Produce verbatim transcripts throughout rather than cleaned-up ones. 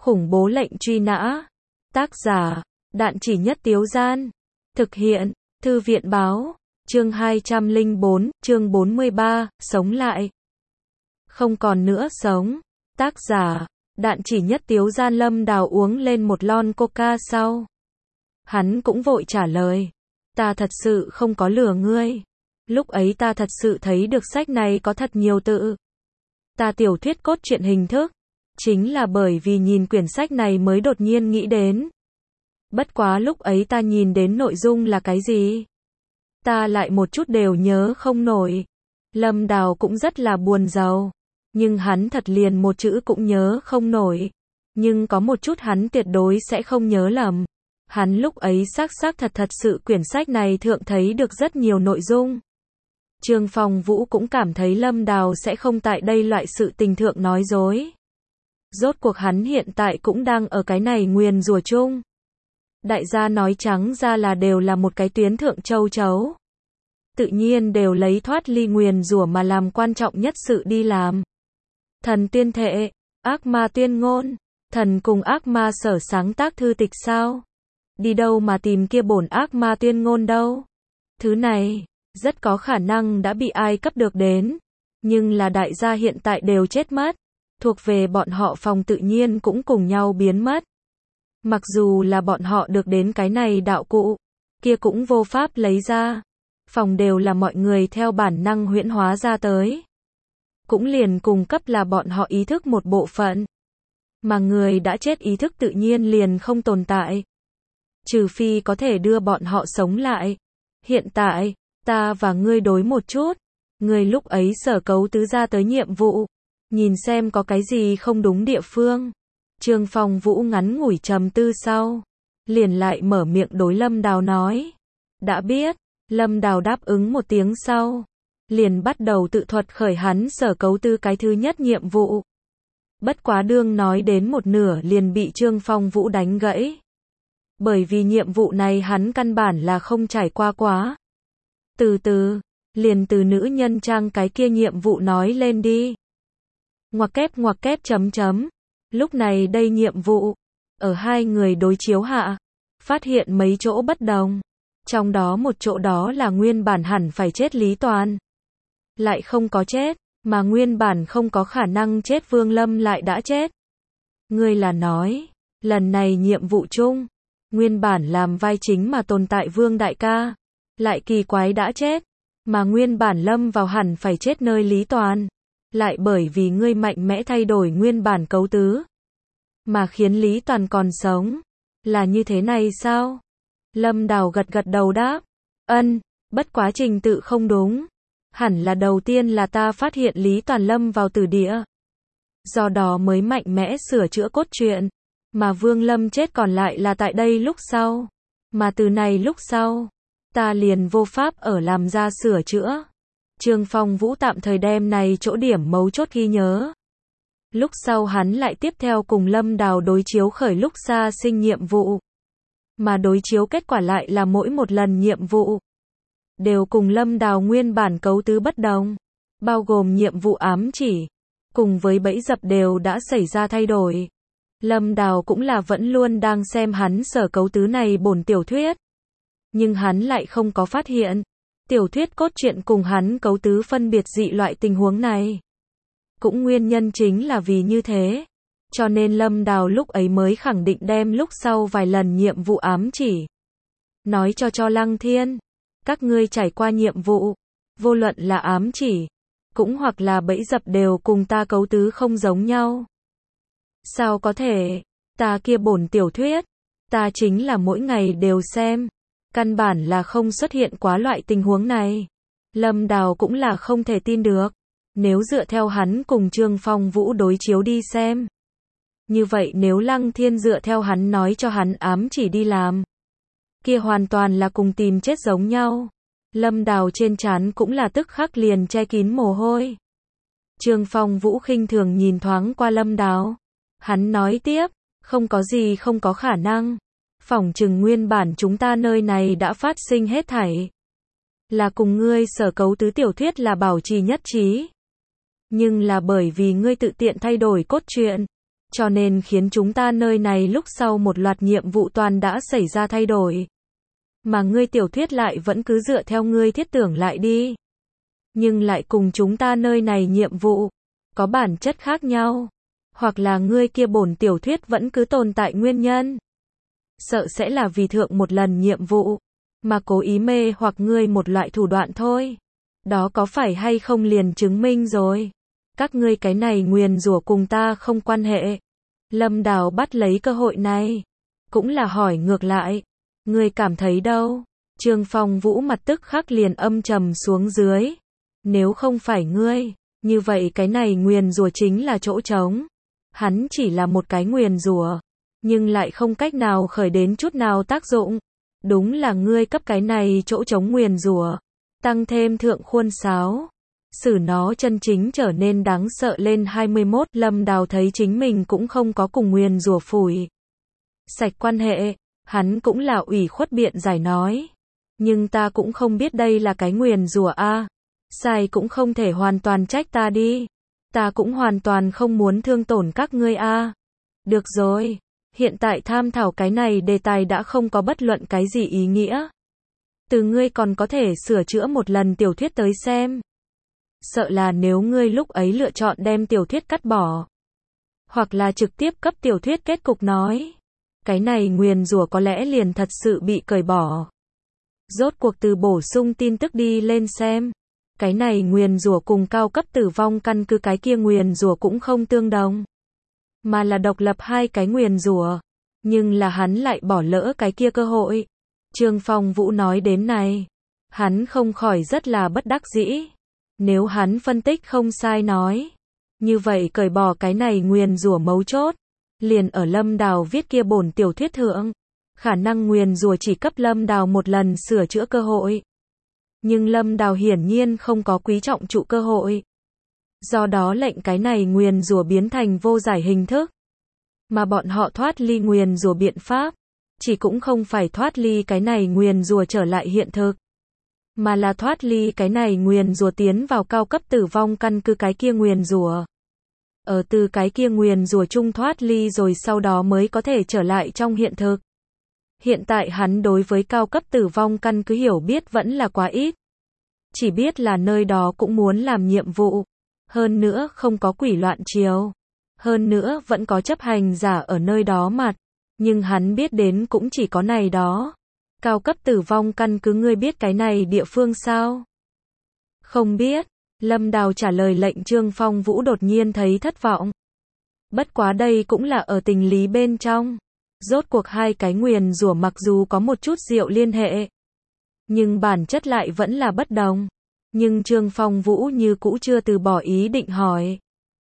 Khủng bố lệnh truy nã. Tác giả, Đạn Chỉ Nhất Tiếu Gian. Thực hiện, Thư viện báo. Chương hai trăm lẻ bốn, chương bốn mươi ba, sống lại. Không còn nữa sống. Tác giả, Đạn Chỉ Nhất Tiếu Gian. Lâm Đào uống lên một lon coca sau. Hắn cũng vội trả lời. Ta thật sự không có lừa ngươi. Lúc ấy ta thật sự thấy được sách này có thật nhiều tự. Ta tiểu thuyết cốt truyện hình thức. Chính là bởi vì nhìn quyển sách này mới đột nhiên nghĩ đến. Bất quá lúc ấy ta nhìn đến nội dung là cái gì? Ta lại một chút đều nhớ không nổi. Lâm Đào cũng rất là buồn rầu. Nhưng hắn thật liền một chữ cũng nhớ không nổi. Nhưng có một chút hắn tuyệt đối sẽ không nhớ lầm. Hắn lúc ấy xác xác thật thật sự quyển sách này thượng thấy được rất nhiều nội dung. Trương Phong Vũ cũng cảm thấy Lâm Đào sẽ không tại đây loại sự tình thượng nói dối. Rốt cuộc hắn hiện tại cũng đang ở cái này nguyền rủa chung. Đại gia nói trắng ra là đều là một cái tuyến thượng châu chấu. Tự nhiên đều lấy thoát ly nguyền rủa mà làm quan trọng nhất sự đi làm. Thần tuyên thệ, ác ma tuyên ngôn, thần cùng ác ma sở sáng tác thư tịch sao? Đi đâu mà tìm kia bổn ác ma tuyên ngôn đâu? Thứ này, rất có khả năng đã bị ai cấp được đến. Nhưng là đại gia hiện tại đều chết mất. Thuộc về bọn họ phòng tự nhiên cũng cùng nhau biến mất. Mặc dù là bọn họ được đến cái này đạo cụ, kia cũng vô pháp lấy ra. Phòng đều là mọi người theo bản năng huyễn hóa ra tới. Cũng liền cùng cấp là bọn họ ý thức một bộ phận. Mà người đã chết ý thức tự nhiên liền không tồn tại. Trừ phi có thể đưa bọn họ sống lại. Hiện tại, ta và ngươi đối một chút. Ngươi lúc ấy sở cấu tứ ra tới nhiệm vụ. Nhìn xem có cái gì không đúng địa phương. Trương Phong Vũ ngắn ngủi trầm tư sau. Liền lại mở miệng đối Lâm Đào nói. Đã biết. Lâm Đào đáp ứng một tiếng sau. Liền bắt đầu tự thuật khởi hắn sở cấu tư cái thứ nhất nhiệm vụ. Bất quá đương nói đến một nửa liền bị Trương Phong Vũ đánh gãy. Bởi vì nhiệm vụ này hắn căn bản là không trải qua quá. Từ từ, liền từ nữ nhân trang cái kia nhiệm vụ nói lên đi. Ngoặc kép ngoặc kép chấm chấm. Lúc này đây nhiệm vụ, ở hai người đối chiếu hạ, phát hiện mấy chỗ bất đồng. Trong đó một chỗ đó là nguyên bản hẳn phải chết Lý Toàn. Lại không có chết, mà nguyên bản không có khả năng chết Vương Lâm lại đã chết. Ngươi là nói, lần này nhiệm vụ chung, nguyên bản làm vai chính mà tồn tại Vương Đại ca, lại kỳ quái đã chết, mà nguyên bản lâm vào hẳn phải chết nơi Lý Toàn. Lại bởi vì ngươi mạnh mẽ thay đổi nguyên bản cấu tứ, mà khiến Lý Toàn còn sống. Là như thế này sao? Lâm Đào gật gật đầu đáp. Ân, bất quá trình tự không đúng. Hẳn là đầu tiên là ta phát hiện Lý Toàn lâm vào tử địa. Do đó mới mạnh mẽ sửa chữa cốt truyện. Mà Vương Lâm chết còn lại là tại đây lúc sau. Mà từ này lúc sau, ta liền vô pháp ở làm ra sửa chữa. Trương Phong Vũ tạm thời đem này chỗ điểm mấu chốt ghi nhớ. Lúc sau hắn lại tiếp theo cùng Lâm Đào đối chiếu khởi lúc xa sinh nhiệm vụ. Mà đối chiếu kết quả lại là mỗi một lần nhiệm vụ đều cùng Lâm Đào nguyên bản cấu tứ bất đồng. Bao gồm nhiệm vụ ám chỉ, cùng với bẫy dập đều đã xảy ra thay đổi. Lâm Đào cũng là vẫn luôn đang xem hắn sở cấu tứ này bổn tiểu thuyết. Nhưng hắn lại không có phát hiện. Tiểu thuyết cốt truyện cùng hắn cấu tứ phân biệt dị loại tình huống này. Cũng nguyên nhân chính là vì như thế. Cho nên Lâm Đào lúc ấy mới khẳng định đem lúc sau vài lần nhiệm vụ ám chỉ. Nói cho cho Lăng Thiên. Các ngươi trải qua nhiệm vụ. Vô luận là ám chỉ. Cũng hoặc là bẫy dập đều cùng ta cấu tứ không giống nhau. Sao có thể? Ta kia bổn tiểu thuyết. Ta chính là mỗi ngày đều xem. Căn bản là không xuất hiện quá loại tình huống này. Lâm Đào cũng là không thể tin được. Nếu dựa theo hắn cùng Trương Phong Vũ đối chiếu đi xem. Như vậy nếu Lăng Thiên dựa theo hắn nói cho hắn ám chỉ đi làm. Kia hoàn toàn là cùng tìm chết giống nhau. Lâm Đào trên trán cũng là tức khắc liền che kín mồ hôi. Trương Phong Vũ khinh thường nhìn thoáng qua Lâm Đào. Hắn nói tiếp, không có gì không có khả năng. Phỏng chừng nguyên bản chúng ta nơi này đã phát sinh hết thảy. Là cùng ngươi sở cấu tứ tiểu thuyết là bảo trì nhất trí. Nhưng là bởi vì ngươi tự tiện thay đổi cốt truyện. cho nên khiến chúng ta nơi này lúc sau một loạt nhiệm vụ toàn đã xảy ra thay đổi. Mà ngươi tiểu thuyết lại vẫn cứ dựa theo ngươi thiết tưởng lại đi. Nhưng lại cùng chúng ta nơi này nhiệm vụ có bản chất khác nhau. Hoặc là ngươi kia bổn tiểu thuyết vẫn cứ tồn tại nguyên nhân. Sợ sẽ là vì thượng một lần nhiệm vụ mà cố ý mê hoặc ngươi một loại thủ đoạn thôi. Đó có phải hay không liền chứng minh rồi. Các ngươi cái này nguyền rủa cùng ta không quan hệ. Lâm Đào bắt lấy cơ hội này. Cũng là hỏi ngược lại. Ngươi cảm thấy đâu? Trương Phong Vũ mặt tức khắc liền âm trầm xuống dưới. Nếu không phải ngươi, như vậy cái này nguyền rủa chính là chỗ trống. Hắn chỉ là một cái nguyền rủa, nhưng lại không cách nào khởi đến chút nào tác dụng. Đúng là ngươi cấp cái này chỗ trống nguyền rủa, tăng thêm thượng khuôn sáo. Xử nó chân chính trở nên đáng sợ lên hai mươi mốt. Lâm Đào thấy chính mình cũng không có cùng nguyền rủa phủi sạch quan hệ. Hắn cũng là ủy khuất biện giải nói. Nhưng ta cũng không biết đây là cái nguyền rủa a. Sai cũng không thể hoàn toàn trách ta đi. Ta cũng hoàn toàn không muốn thương tổn các ngươi a. Được rồi. Hiện tại tham thảo cái này đề tài đã không có bất luận cái gì ý nghĩa. Từ ngươi còn có thể sửa chữa một lần tiểu thuyết tới xem. Sợ là nếu ngươi lúc ấy lựa chọn đem tiểu thuyết cắt bỏ. Hoặc là trực tiếp cấp tiểu thuyết kết cục nói. Cái này nguyền rủa có lẽ liền thật sự bị cởi bỏ. Rốt cuộc từ bổ sung tin tức đi lên xem. Cái này nguyền rủa cùng cao cấp tử vong căn cứ cái kia nguyền rủa cũng không tương đồng. Mà là độc lập hai cái nguyền rủa. Nhưng là hắn lại bỏ lỡ cái kia cơ hội. Trương Phong Vũ nói đến này. Hắn không khỏi rất là bất đắc dĩ. Nếu hắn phân tích không sai nói. Như vậy cởi bỏ cái này nguyền rủa mấu chốt. Liền ở Lâm Đào viết kia bổn tiểu thuyết thượng. Khả năng nguyền rủa chỉ cấp Lâm Đào một lần sửa chữa cơ hội. Nhưng Lâm Đào hiển nhiên không có quý trọng trụ cơ hội. Do đó lệnh cái này nguyền rủa biến thành vô giải hình thức. Mà bọn họ thoát ly nguyền rủa biện pháp. Chỉ cũng không phải thoát ly cái này nguyền rủa trở lại hiện thực. Mà là thoát ly cái này nguyền rủa tiến vào cao cấp tử vong căn cứ cái kia nguyền rủa. Ở từ cái kia nguyền rủa chung thoát ly rồi sau đó mới có thể trở lại trong hiện thực. Hiện tại hắn đối với cao cấp tử vong căn cứ hiểu biết vẫn là quá ít. Chỉ biết là nơi đó cũng muốn làm nhiệm vụ. Hơn nữa không có quỷ loạn triều. Hơn nữa vẫn có chấp hành giả ở nơi đó mặt. Nhưng hắn biết đến cũng chỉ có này đó. Cao cấp tử vong căn cứ ngươi biết cái này địa phương sao? Không biết. Lâm Đào trả lời lệnh Trương Phong Vũ đột nhiên thấy thất vọng. Bất quá đây cũng là ở tình lý bên trong. Rốt cuộc hai cái nguyền rủa mặc dù có một chút diệu liên hệ. Nhưng bản chất lại vẫn là bất đồng. Nhưng Trương Phong Vũ như cũ chưa từ bỏ ý định hỏi.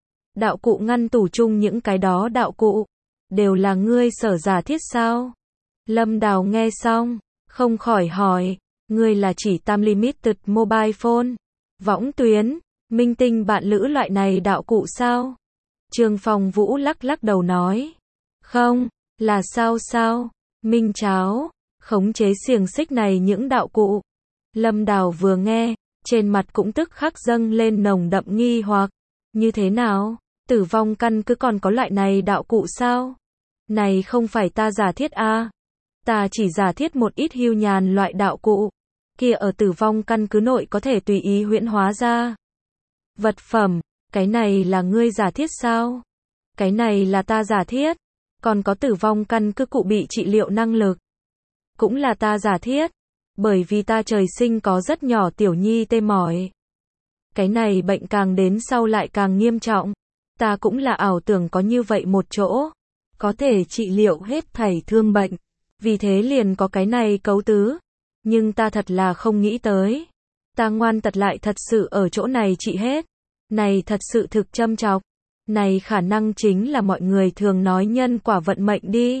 Đạo cụ ngăn tủ chung những cái đó đạo cụ. Đều là ngươi sở giả thiết sao? Lâm Đào nghe xong. Không khỏi hỏi. Ngươi là chỉ Time Limited Mobile Phone. Võng tuyến. Minh tinh bạn lữ loại này đạo cụ sao? Trương Phong Vũ lắc lắc đầu nói. Không. Là sao sao? Minh cháo. Khống chế xiềng xích này những đạo cụ. Lâm Đào vừa nghe. Trên mặt cũng tức khắc dâng lên nồng đậm nghi hoặc. Như thế nào? Tử vong căn cứ còn có loại này đạo cụ sao? Này không phải ta giả thiết a à? Ta chỉ giả thiết một ít hưu nhàn loại đạo cụ. Kia ở tử vong căn cứ nội có thể tùy ý huyễn hóa ra. Vật phẩm. Cái này là ngươi giả thiết sao? Cái này là ta giả thiết. Còn có tử vong căn cứ cụ bị trị liệu năng lực. Cũng là ta giả thiết. Bởi vì ta trời sinh có rất nhỏ tiểu nhi tê mỏi. Cái này bệnh càng đến sau lại càng nghiêm trọng. Ta cũng là ảo tưởng có như vậy một chỗ. Có thể trị liệu hết thảy thương bệnh. Vì thế liền có cái này cấu tứ. Nhưng ta thật là không nghĩ tới. Ta ngoan tật lại thật sự ở chỗ này trị hết. Này thật sự thực châm chọc. Này khả năng chính là mọi người thường nói nhân quả vận mệnh đi.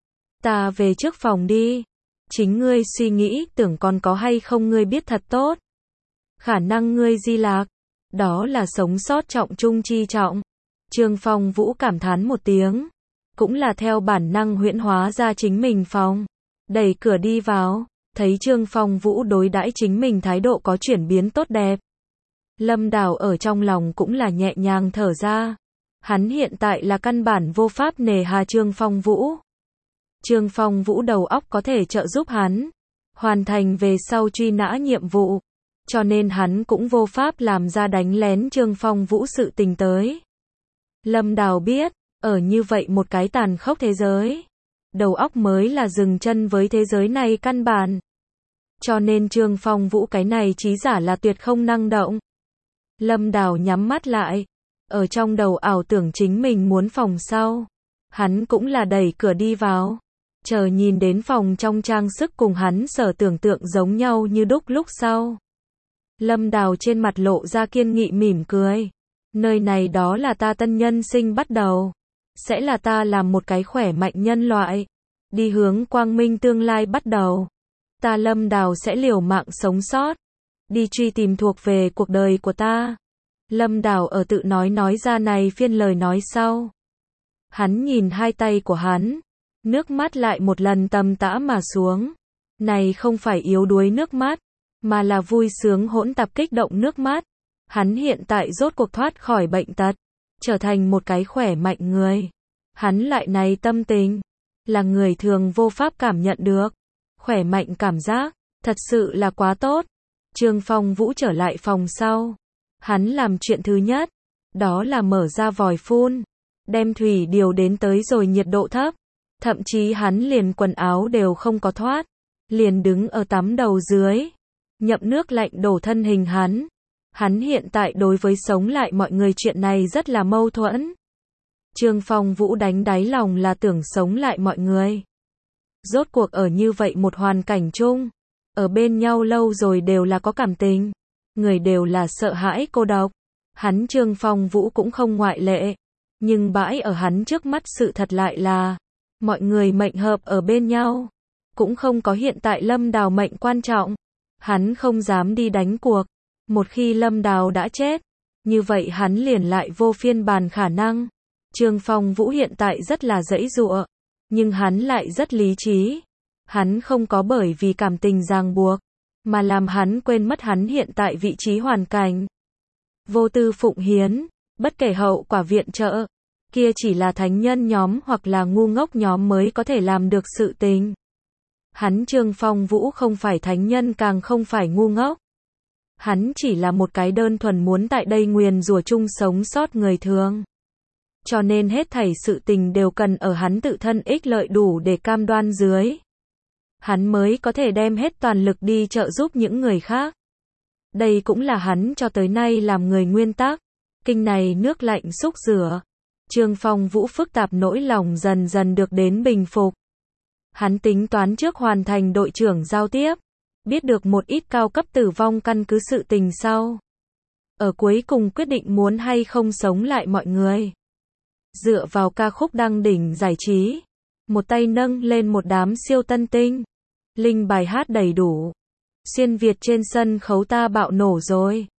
Ta về trước phòng đi. Chính ngươi suy nghĩ tưởng còn có hay không ngươi biết thật tốt. Khả năng ngươi di lạc. Đó là sống sót trọng trung chi trọng. Trương Phong Vũ cảm thán một tiếng. Cũng là theo bản năng huyễn hóa ra chính mình phòng. Đẩy cửa đi vào. Thấy Trương Phong Vũ đối đãi chính mình thái độ có chuyển biến tốt đẹp. Lâm Đào ở trong lòng cũng là nhẹ nhàng thở ra. Hắn hiện tại là căn bản vô pháp nề hà Trương Phong Vũ. Trương Phong Vũ đầu óc có thể trợ giúp hắn hoàn thành về sau truy nã nhiệm vụ, cho nên hắn cũng vô pháp làm ra đánh lén Trương Phong Vũ sự tình tới. Lâm Đào biết, ở như vậy một cái tàn khốc thế giới, đầu óc mới là dừng chân với thế giới này căn bản. Cho nên Trương Phong Vũ cái này trí giả là tuyệt không năng động. Lâm Đào nhắm mắt lại, ở trong đầu ảo tưởng chính mình muốn phòng sau. Hắn cũng là đẩy cửa đi vào, chờ nhìn đến phòng trong trang sức cùng hắn sở tưởng tượng giống nhau như đúc lúc sau. Lâm Đào trên mặt lộ ra kiên nghị mỉm cười. Nơi này đó là ta tân nhân sinh bắt đầu. Sẽ là ta làm một cái khỏe mạnh nhân loại. Đi hướng quang minh tương lai bắt đầu. Ta Lâm Đào sẽ liều mạng sống sót. Đi truy tìm thuộc về cuộc đời của ta. Lâm Đào ở tự nói nói ra này phiên lời nói sau. Hắn nhìn hai tay của hắn. Nước mắt lại một lần tầm tã mà xuống. Này không phải yếu đuối nước mắt, mà là vui sướng hỗn tạp kích động nước mắt. Hắn hiện tại rốt cuộc thoát khỏi bệnh tật, trở thành một cái khỏe mạnh người. Hắn lại này tâm tình, là người thường vô pháp cảm nhận được. Khỏe mạnh cảm giác, thật sự là quá tốt. Trương Phong Vũ trở lại phòng sau. Hắn làm chuyện thứ nhất, đó là mở ra vòi phun, đem thủy điều đến tới rồi nhiệt độ thấp. Thậm chí hắn liền quần áo đều không có thoát, liền đứng ở tắm đầu dưới, nhậm nước lạnh đổ thân hình hắn. Hắn hiện tại đối với sống lại mọi người chuyện này rất là mâu thuẫn. Trương Phong Vũ đánh đáy lòng là tưởng sống lại mọi người. Rốt cuộc ở như vậy một hoàn cảnh chung, ở bên nhau lâu rồi đều là có cảm tình, người đều là sợ hãi cô độc. Hắn Trương Phong Vũ cũng không ngoại lệ, nhưng bãi ở hắn trước mắt sự thật lại là mọi người mệnh hợp ở bên nhau, cũng không có hiện tại Lâm Đào mệnh quan trọng. Hắn không dám đi đánh cuộc. Một khi Lâm Đào đã chết, như vậy hắn liền lại vô phiên bản khả năng. Trương Phong Vũ hiện tại rất là giãy giụa, nhưng hắn lại rất lý trí. Hắn không có bởi vì cảm tình ràng buộc, mà làm hắn quên mất hắn hiện tại vị trí hoàn cảnh. Vô tư phụng hiến, bất kể hậu quả viện trợ, kia chỉ là thánh nhân nhóm hoặc là ngu ngốc nhóm mới có thể làm được sự tình. Hắn Trương Phong Vũ không phải thánh nhân càng không phải ngu ngốc. Hắn chỉ là một cái đơn thuần muốn tại đây nguyền rủa chung sống sót người thường. Cho nên hết thảy sự tình đều cần ở hắn tự thân ích lợi đủ để cam đoan dưới. Hắn mới có thể đem hết toàn lực đi trợ giúp những người khác. Đây cũng là hắn cho tới nay làm người nguyên tắc. Kinh này nước lạnh xúc rửa. Trương Phong Vũ phức tạp nỗi lòng dần dần được đến bình phục. Hắn tính toán trước hoàn thành đội trưởng giao tiếp, biết được một ít cao cấp tử vong căn cứ sự tình sau. Ở cuối cùng quyết định muốn hay không sống lại mọi người. Dựa vào ca khúc đăng đỉnh giải trí, một tay nâng lên một đám siêu tân tinh. Linh bài hát đầy đủ. Xuyên Việt trên sân khấu ta bạo nổ rồi.